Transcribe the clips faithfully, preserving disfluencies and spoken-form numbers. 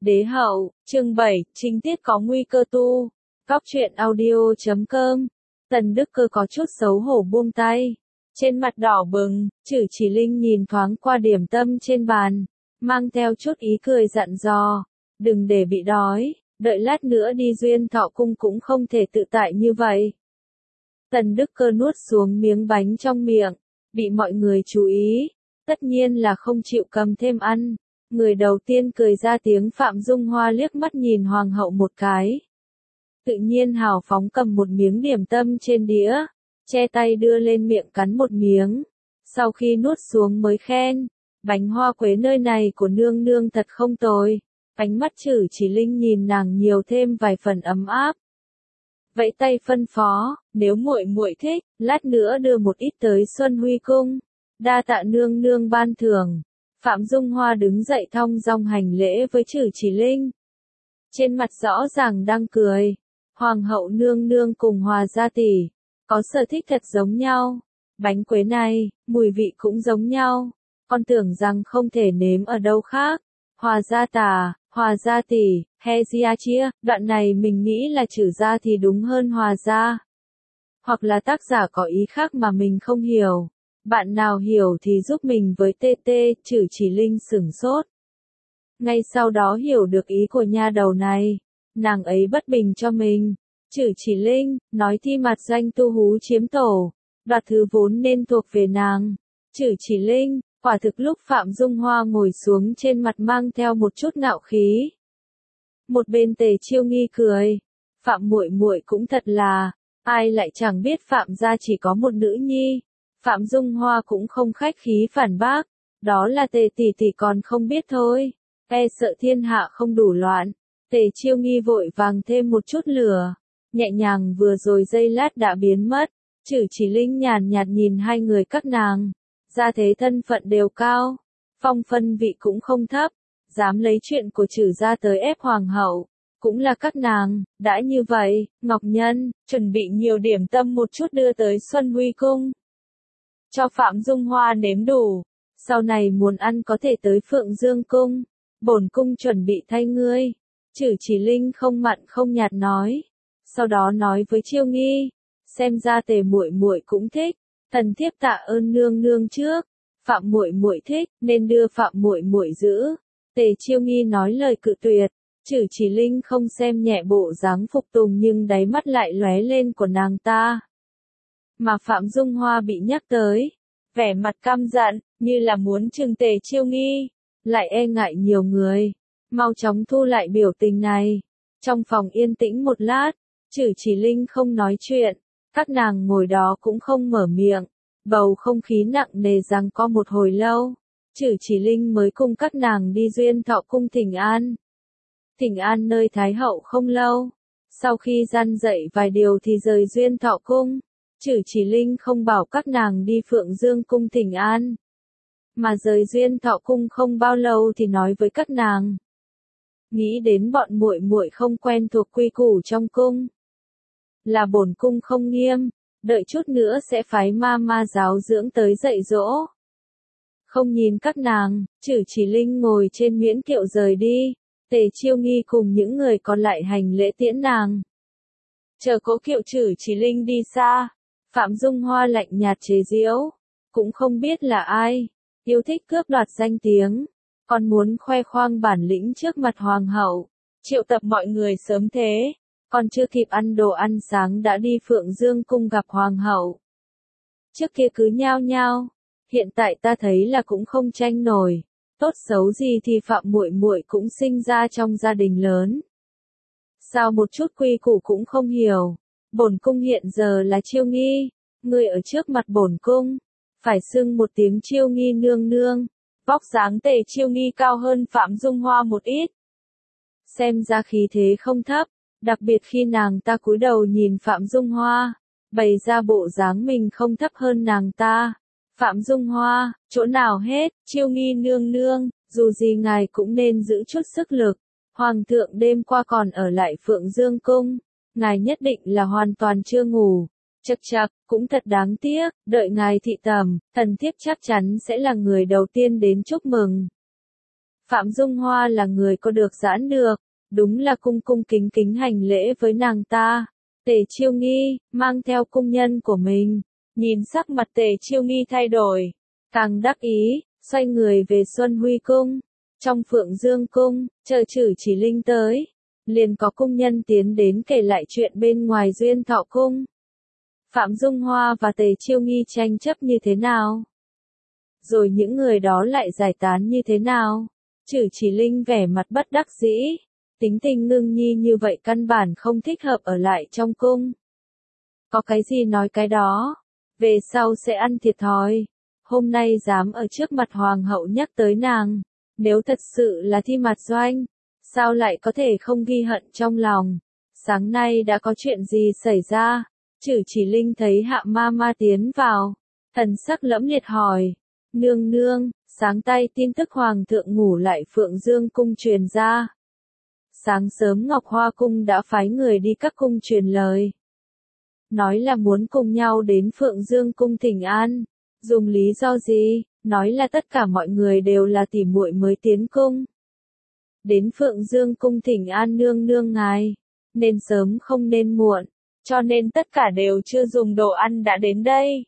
Đế hậu, chương bảy, chính tiết có nguy cơ tu. Cóc truyện audio chấm com. Tần Đức Cơ có chút xấu hổ buông tay. Trên mặt đỏ bừng, Trử Chỉ Linh nhìn thoáng qua điểm tâm trên bàn, mang theo chút ý cười dặn dò. Đừng để bị đói, đợi lát nữa đi Duyên Thọ Cung cũng không thể tự tại như vậy. Tần Đức Cơ nuốt xuống miếng bánh trong miệng, bị mọi người chú ý, tất nhiên là không chịu cầm thêm ăn. Người đầu tiên cười ra tiếng Phạm Dung Hoa liếc mắt nhìn hoàng hậu một cái. Tự nhiên hào phóng cầm một miếng điểm tâm trên đĩa, che tay đưa lên miệng cắn một miếng. Sau khi nuốt xuống mới khen, bánh hoa quế nơi này của nương nương thật không tồi. Ánh mắt Trử Chỉ Linh nhìn nàng nhiều thêm vài phần ấm áp. Vẫy tay phân phó, nếu muội muội thích, lát nữa đưa một ít tới Xuân Huy Cung. Đa tạ nương nương ban thưởng. Phạm Dung Hoa đứng dậy thong dong hành lễ với Trử Chỉ Linh. Trên mặt rõ ràng đang cười. Hoàng hậu nương nương cùng Hòa gia tỷ, có sở thích thật giống nhau. Bánh quế này, mùi vị cũng giống nhau. Con tưởng rằng không thể nếm ở đâu khác. Hòa gia tà, Hòa gia tỷ, he gia chia, đoạn này mình nghĩ là Trử gia thì đúng hơn Hòa gia. Hoặc là tác giả có ý khác mà mình không hiểu. Bạn nào hiểu thì giúp mình với tê tê, Trử Chỉ Linh sửng sốt. Ngay sau đó hiểu được ý của nha đầu này. Nàng ấy bất bình cho mình. Trử Chỉ Linh, nói thi mặt danh tu hú chiếm tổ. Đoạt thứ vốn nên thuộc về nàng. Trử Chỉ Linh, quả thực lúc Phạm Dung Hoa ngồi xuống trên mặt mang theo một chút ngạo khí. Một bên Tề Chiêu Nghi cười. Phạm muội muội cũng thật là, ai lại chẳng biết Phạm gia chỉ có một nữ nhi. Phạm Dung Hoa cũng không khách khí phản bác, đó là Tề tỷ tỷ còn không biết thôi, e sợ thiên hạ không đủ loạn. Tề Chiêu Nghi vội vàng thêm một chút lửa, nhẹ nhàng vừa rồi giây lát đã biến mất. Trử Chỉ Linh nhàn nhạt nhìn hai người các nàng, gia thế thân phận đều cao, phong phân vị cũng không thấp, dám lấy chuyện của Trử gia tới ép hoàng hậu, cũng là các nàng. Đã như vậy, Ngọc Nhân, chuẩn bị nhiều điểm tâm một chút đưa tới Xuân Huy Cung. Cho Phạm Dung Hoa nếm đủ, sau này muốn ăn có thể tới Phượng Dương Cung, bổn cung chuẩn bị thay ngươi. Trử Chỉ Linh không mặn không nhạt nói, sau đó nói với Chiêu Nghi, xem ra Tề muội muội cũng thích, thần thiếp tạ ơn nương nương trước, Phạm muội muội thích nên đưa Phạm muội muội giữ. Tề Chiêu Nghi nói lời cự tuyệt, Trử Chỉ Linh không xem nhẹ bộ dáng phục tùng nhưng đáy mắt lại lóe lên của nàng ta. Mà Phạm Dung Hoa bị nhắc tới, vẻ mặt căm giận, như là muốn trừng Tề Chiêu Nghi, lại e ngại nhiều người, mau chóng thu lại biểu tình này. Trong phòng yên tĩnh một lát, Trử Chỉ Linh không nói chuyện, các nàng ngồi đó cũng không mở miệng, bầu không khí nặng nề giằng co một hồi lâu. Trử Chỉ Linh mới cùng các nàng đi Duyên Thọ Cung thỉnh an. Thỉnh an nơi Thái hậu không lâu, sau khi gian dạy vài điều thì rời Duyên Thọ Cung. Trử Chỉ Linh không bảo các nàng đi Phượng Dương Cung thỉnh an, mà rời Duyên Thọ Cung không bao lâu thì nói với các nàng. Nghĩ đến bọn muội muội không quen thuộc quy củ trong cung, là bổn cung không nghiêm, đợi chút nữa sẽ phái ma ma giáo dưỡng tới dạy dỗ. Không nhìn các nàng, Trử Chỉ Linh ngồi trên miễn kiệu rời đi, Tề Chiêu Nghi cùng những người còn lại hành lễ tiễn nàng. Chờ cỗ kiệu Trử Chỉ Linh đi xa, Phạm Dung Hoa lạnh nhạt chế giễu, cũng không biết là ai, yêu thích cướp đoạt danh tiếng, còn muốn khoe khoang bản lĩnh trước mặt hoàng hậu, triệu tập mọi người sớm thế, còn chưa kịp ăn đồ ăn sáng đã đi Phượng Dương Cung gặp hoàng hậu. Trước kia cứ nhao nhao, hiện tại ta thấy là cũng không tranh nổi, tốt xấu gì thì Phạm muội muội cũng sinh ra trong gia đình lớn. Sao một chút quy củ cũng không hiểu? Bổn cung hiện giờ là Chiêu Nghi, ngươi ở trước mặt bổn cung, phải xưng một tiếng Chiêu Nghi nương nương. Vóc dáng Tề Chiêu Nghi cao hơn Phạm Dung Hoa một ít, xem ra khí thế không thấp, đặc biệt khi nàng ta cúi đầu nhìn Phạm Dung Hoa, bày ra bộ dáng mình không thấp hơn nàng ta. Phạm Dung Hoa, chỗ nào hết, Chiêu Nghi nương nương, dù gì ngài cũng nên giữ chút sức lực. Hoàng thượng đêm qua còn ở lại Phượng Dương Cung, ngài nhất định là hoàn toàn chưa ngủ. Chậc chậc, cũng thật đáng tiếc, đợi ngài thị tẩm, thần thiếp chắc chắn sẽ là người đầu tiên đến chúc mừng. Phạm Dung Hoa là người có được giãn được, đúng là cung cung kính kính hành lễ với nàng ta. Tề Chiêu Nghi, mang theo cung nhân của mình, nhìn sắc mặt Tề Chiêu Nghi thay đổi, càng đắc ý, xoay người về Xuân Huy Cung. Trong Phượng Dương Cung, chờ Trử Chỉ Linh tới, liền có cung nhân tiến đến kể lại chuyện bên ngoài Duyên Thọ Cung. Phạm Dung Hoa và Tề Chiêu Nghi tranh chấp như thế nào? Rồi những người đó lại giải tán như thế nào? Trử Chỉ Linh vẻ mặt bất đắc dĩ, tính tình Ngưng Nhi như vậy căn bản không thích hợp ở lại trong cung. Có cái gì nói cái đó, về sau sẽ ăn thiệt thòi. Hôm nay dám ở trước mặt hoàng hậu nhắc tới nàng, nếu thật sự là Thi Mạt Doanh, sao lại có thể không ghi hận trong lòng? Sáng nay đã có chuyện gì xảy ra? Trử Chỉ Linh thấy Hạ Ma Ma tiến vào, thần sắc lẫm liệt hỏi, nương nương, sáng tay tin tức hoàng thượng ngủ lại Phượng Dương Cung truyền ra. Sáng sớm Ngọc Hoa Cung đã phái người đi các cung truyền lời, nói là muốn cùng nhau đến Phượng Dương Cung thỉnh an. Dùng lý do gì? Nói là tất cả mọi người đều là tỉ muội mới tiến cung. Đến Phượng Dương Cung thỉnh an nương nương ngài, nên sớm không nên muộn, cho nên tất cả đều chưa dùng đồ ăn đã đến đây.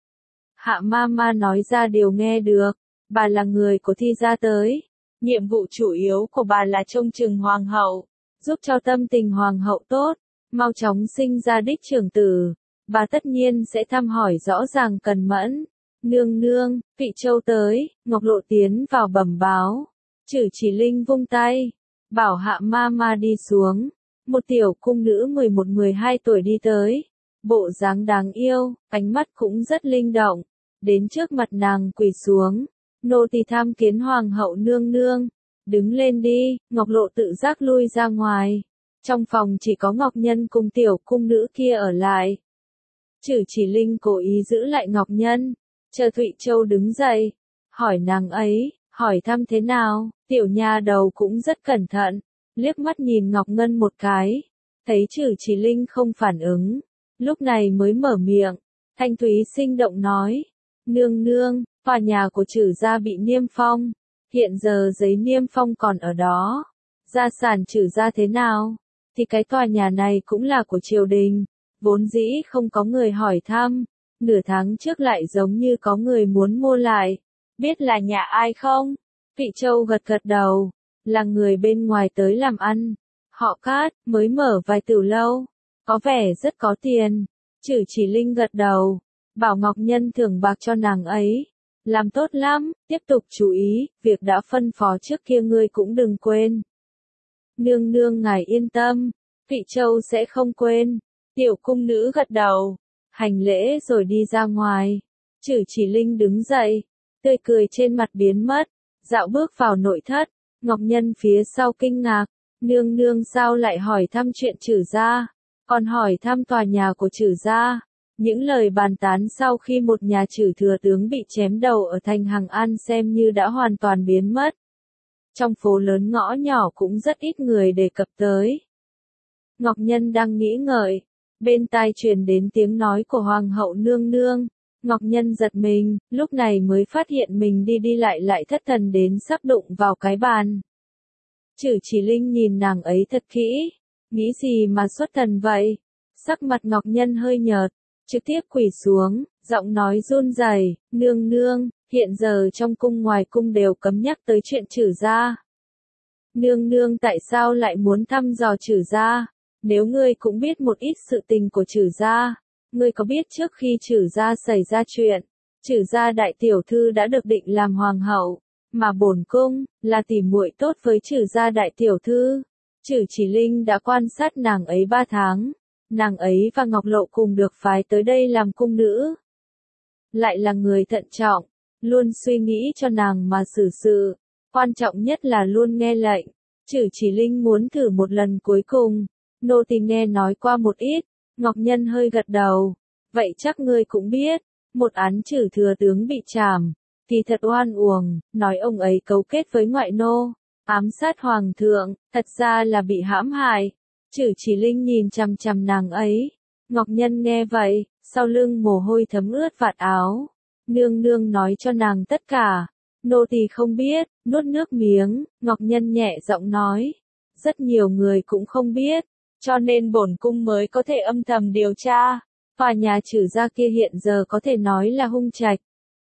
Hạ Ma Ma nói ra điều nghe được, bà là người của Thi gia tới, nhiệm vụ chủ yếu của bà là trông chừng hoàng hậu, giúp cho tâm tình hoàng hậu tốt, mau chóng sinh ra đích trưởng tử. Bà tất nhiên sẽ thăm hỏi rõ ràng cần mẫn. Nương nương, Vị Châu tới, Ngọc Lộ tiến vào bẩm báo. Trử Chỉ Linh vung tay, bảo Hạ Ma Ma đi xuống. Một tiểu cung nữ mười một mười hai tuổi đi tới, bộ dáng đáng yêu, ánh mắt cũng rất linh động, đến trước mặt nàng quỳ xuống. Nô tỳ tham kiến hoàng hậu nương nương. Đứng lên đi. Ngọc Lộ tự giác lui ra ngoài. Trong phòng chỉ có Ngọc Nhân cùng tiểu cung nữ kia ở lại. Trử Chỉ Linh cố ý giữ lại Ngọc Nhân, chờ Thụy Châu đứng dậy, hỏi nàng ấy, hỏi thăm thế nào. Tiểu nha đầu cũng rất cẩn thận, liếc mắt nhìn Ngọc Ngân một cái, thấy Trử Chỉ Linh không phản ứng, lúc này mới mở miệng, thanh thúy sinh động nói, nương nương, tòa nhà của Trử gia bị niêm phong, hiện giờ giấy niêm phong còn ở đó, gia sản Trử gia thế nào, thì cái tòa nhà này cũng là của triều đình, vốn dĩ không có người hỏi thăm, nửa tháng trước lại giống như có người muốn mua lại, biết là nhà ai không? Vị Châu gật gật đầu, là người bên ngoài tới làm ăn, họ Cát, mới mở vài tiểu lâu, có vẻ rất có tiền. Trử Chỉ Linh gật đầu, bảo Ngọc Nhân thưởng bạc cho nàng ấy, làm tốt lắm, tiếp tục chú ý, việc đã phân phó trước kia ngươi cũng đừng quên. Nương nương ngài yên tâm, Vị Châu sẽ không quên. Tiểu cung nữ gật đầu, hành lễ rồi đi ra ngoài. Trử Chỉ Linh đứng dậy, tươi cười trên mặt biến mất, dạo bước vào nội thất. Ngọc Nhân phía sau kinh ngạc, nương nương sao lại hỏi thăm chuyện Trử gia, còn hỏi thăm tòa nhà của Trử gia. Những lời bàn tán sau khi một nhà Trử thừa tướng bị chém đầu ở thành Hằng An xem như đã hoàn toàn biến mất. Trong phố lớn ngõ nhỏ cũng rất ít người đề cập tới. Ngọc Nhân đang nghĩ ngợi, bên tai truyền đến tiếng nói của hoàng hậu nương nương. Ngọc Nhân giật mình, lúc này mới phát hiện mình đi đi lại lại thất thần đến sắp đụng vào cái bàn. Trử Chỉ Linh nhìn nàng ấy thật kỹ, nghĩ gì mà xuất thần vậy? Sắc mặt Ngọc Nhân hơi nhợt, trực tiếp quỳ xuống, giọng nói run rẩy, nương nương, hiện giờ trong cung ngoài cung đều cấm nhắc tới chuyện Trử gia. Nương nương tại sao lại muốn thăm dò Trử gia? Nếu ngươi cũng biết một ít sự tình của Trử gia, ngươi có biết trước khi Trử gia xảy ra chuyện, Trử gia đại tiểu thư đã được định làm hoàng hậu, mà bổn cung là tỉ muội tốt với Trử gia đại tiểu thư. Trử Chỉ Linh đã quan sát nàng ấy ba tháng, nàng ấy và Ngọc Lộ cùng được phái tới đây làm cung nữ, lại là người thận trọng, luôn suy nghĩ cho nàng mà xử sự, quan trọng nhất là luôn nghe lệnh. Trử Chỉ Linh muốn thử một lần cuối cùng. Nô tỳ nghe nói qua một ít. Ngọc Nhân hơi gật đầu, vậy chắc ngươi cũng biết, một án Trử thừa tướng bị trảm, thì thật oan uổng, nói ông ấy cấu kết với ngoại nô, ám sát hoàng thượng, thật ra là bị hãm hại. Trử Chỉ Linh nhìn chằm chằm nàng ấy. Ngọc Nhân nghe vậy, sau lưng mồ hôi thấm ướt vạt áo. Nương nương nói cho nàng tất cả. Nô tỳ không biết, nuốt nước miếng, Ngọc Nhân nhẹ giọng nói. Rất nhiều người cũng không biết, cho nên bổn cung mới có thể âm thầm điều tra. Tòa nhà Trử gia kia hiện giờ có thể nói là hung trạch.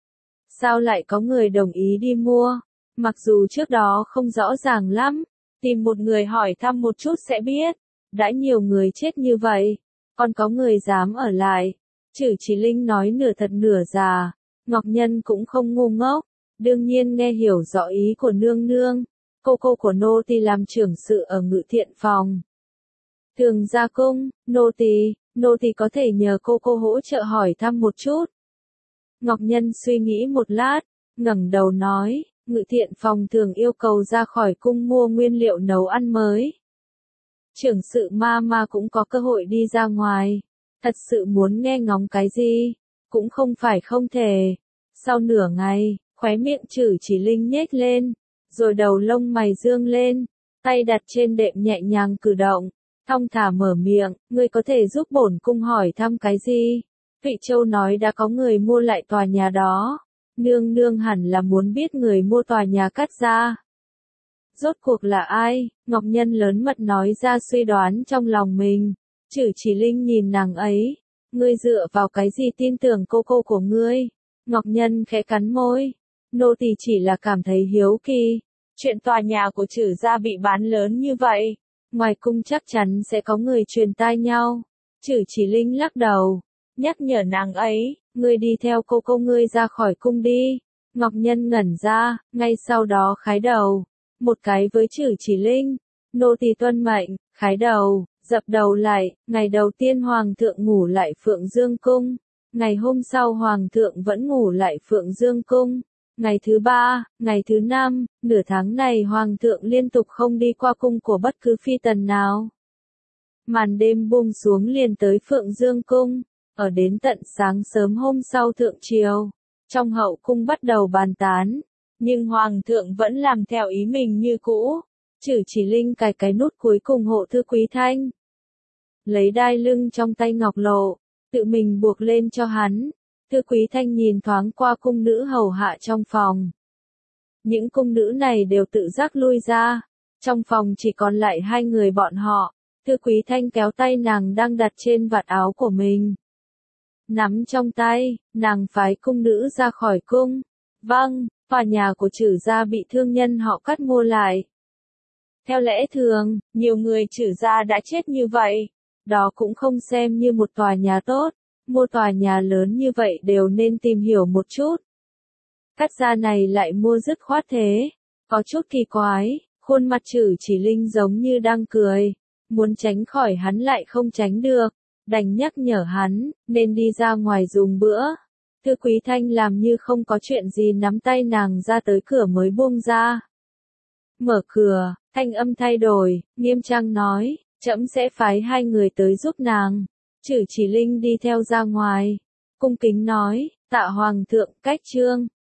Sao lại có người đồng ý đi mua? Mặc dù trước đó không rõ ràng lắm, tìm một người hỏi thăm một chút sẽ biết. Đã nhiều người chết như vậy, còn có người dám ở lại. Trử Chỉ Linh nói nửa thật nửa giả, Ngọc Nhân cũng không ngu ngốc, đương nhiên nghe hiểu rõ ý của nương nương. Cô cô của nô tỳ làm trưởng sự ở Ngự Thiện phòng. Thường gia cung, nô tỳ, nô tỳ có thể nhờ cô cô hỗ trợ hỏi thăm một chút. Ngọc Nhân suy nghĩ một lát, ngẩng đầu nói, Ngự Thiện phòng thường yêu cầu ra khỏi cung mua nguyên liệu nấu ăn mới. Trưởng sự ma ma cũng có cơ hội đi ra ngoài, thật sự muốn nghe ngóng cái gì, cũng không phải không thể. Sau nửa ngày, khóe miệng Trử Chỉ Linh nhếch lên, rồi đầu lông mày dương lên, tay đặt trên đệm nhẹ nhàng cử động, thong thả mở miệng, ngươi có thể giúp bổn cung hỏi thăm cái gì? Vị Châu nói đã có người mua lại tòa nhà đó, nương nương hẳn là muốn biết người mua tòa nhà Cát gia. Rốt cuộc là ai? Ngọc Nhân lớn mật nói ra suy đoán trong lòng mình. Trử Chỉ Linh nhìn nàng ấy, ngươi dựa vào cái gì tin tưởng cô cô của ngươi? Ngọc Nhân khẽ cắn môi, nô tỳ chỉ là cảm thấy hiếu kỳ, chuyện tòa nhà của Trử gia bị bán lớn như vậy, ngoài cung chắc chắn sẽ có người truyền tai nhau. Trử Chỉ Linh lắc đầu, nhắc nhở nàng ấy, ngươi đi theo cô cô ngươi ra khỏi cung đi. Ngọc Nhân ngẩn ra, ngay sau đó khái đầu, một cái với Trử Chỉ Linh, nô tỳ tuân mệnh, khái đầu, dập đầu lại. Ngày đầu tiên hoàng thượng ngủ lại Phượng Dương cung, ngày hôm sau hoàng thượng vẫn ngủ lại Phượng Dương cung. Ngày thứ ba, ngày thứ năm, nửa tháng này hoàng thượng liên tục không đi qua cung của bất cứ phi tần nào. Màn đêm buông xuống liền tới Phượng Dương cung, ở đến tận sáng sớm hôm sau thượng triều, trong hậu cung bắt đầu bàn tán, nhưng hoàng thượng vẫn làm theo ý mình như cũ. Trử Chỉ Linh cài cái nút cuối cùng hộ Thư Quý Thanh, lấy đai lưng trong tay ngọc lộ, tự mình buộc lên cho hắn. Thư Quý Thanh nhìn thoáng qua cung nữ hầu hạ trong phòng. Những cung nữ này đều tự giác lui ra, trong phòng chỉ còn lại hai người bọn họ. Thư Quý Thanh kéo tay nàng đang đặt trên vạt áo của mình, nắm trong tay, nàng phái cung nữ ra khỏi cung. Vâng, tòa nhà của Trử gia bị thương nhân họ Cát mua lại. Theo lẽ thường, nhiều người Trử gia đã chết như vậy, đó cũng không xem như một tòa nhà tốt. Mua tòa nhà lớn như vậy đều nên tìm hiểu một chút. Cát gia này lại mua dứt khoát thế, có chút kỳ quái. Khuôn mặt Trử Chỉ Linh giống như đang cười, muốn tránh khỏi hắn lại không tránh được, đành nhắc nhở hắn, nên đi ra ngoài dùng bữa. Thư Quý Thanh làm như không có chuyện gì nắm tay nàng ra tới cửa mới buông ra. Mở cửa, thanh âm thay đổi, nghiêm trang nói, trẫm sẽ phái hai người tới giúp nàng. Trử Chỉ Linh đi theo ra ngoài, cung kính nói, tạ hoàng thượng, cách trương.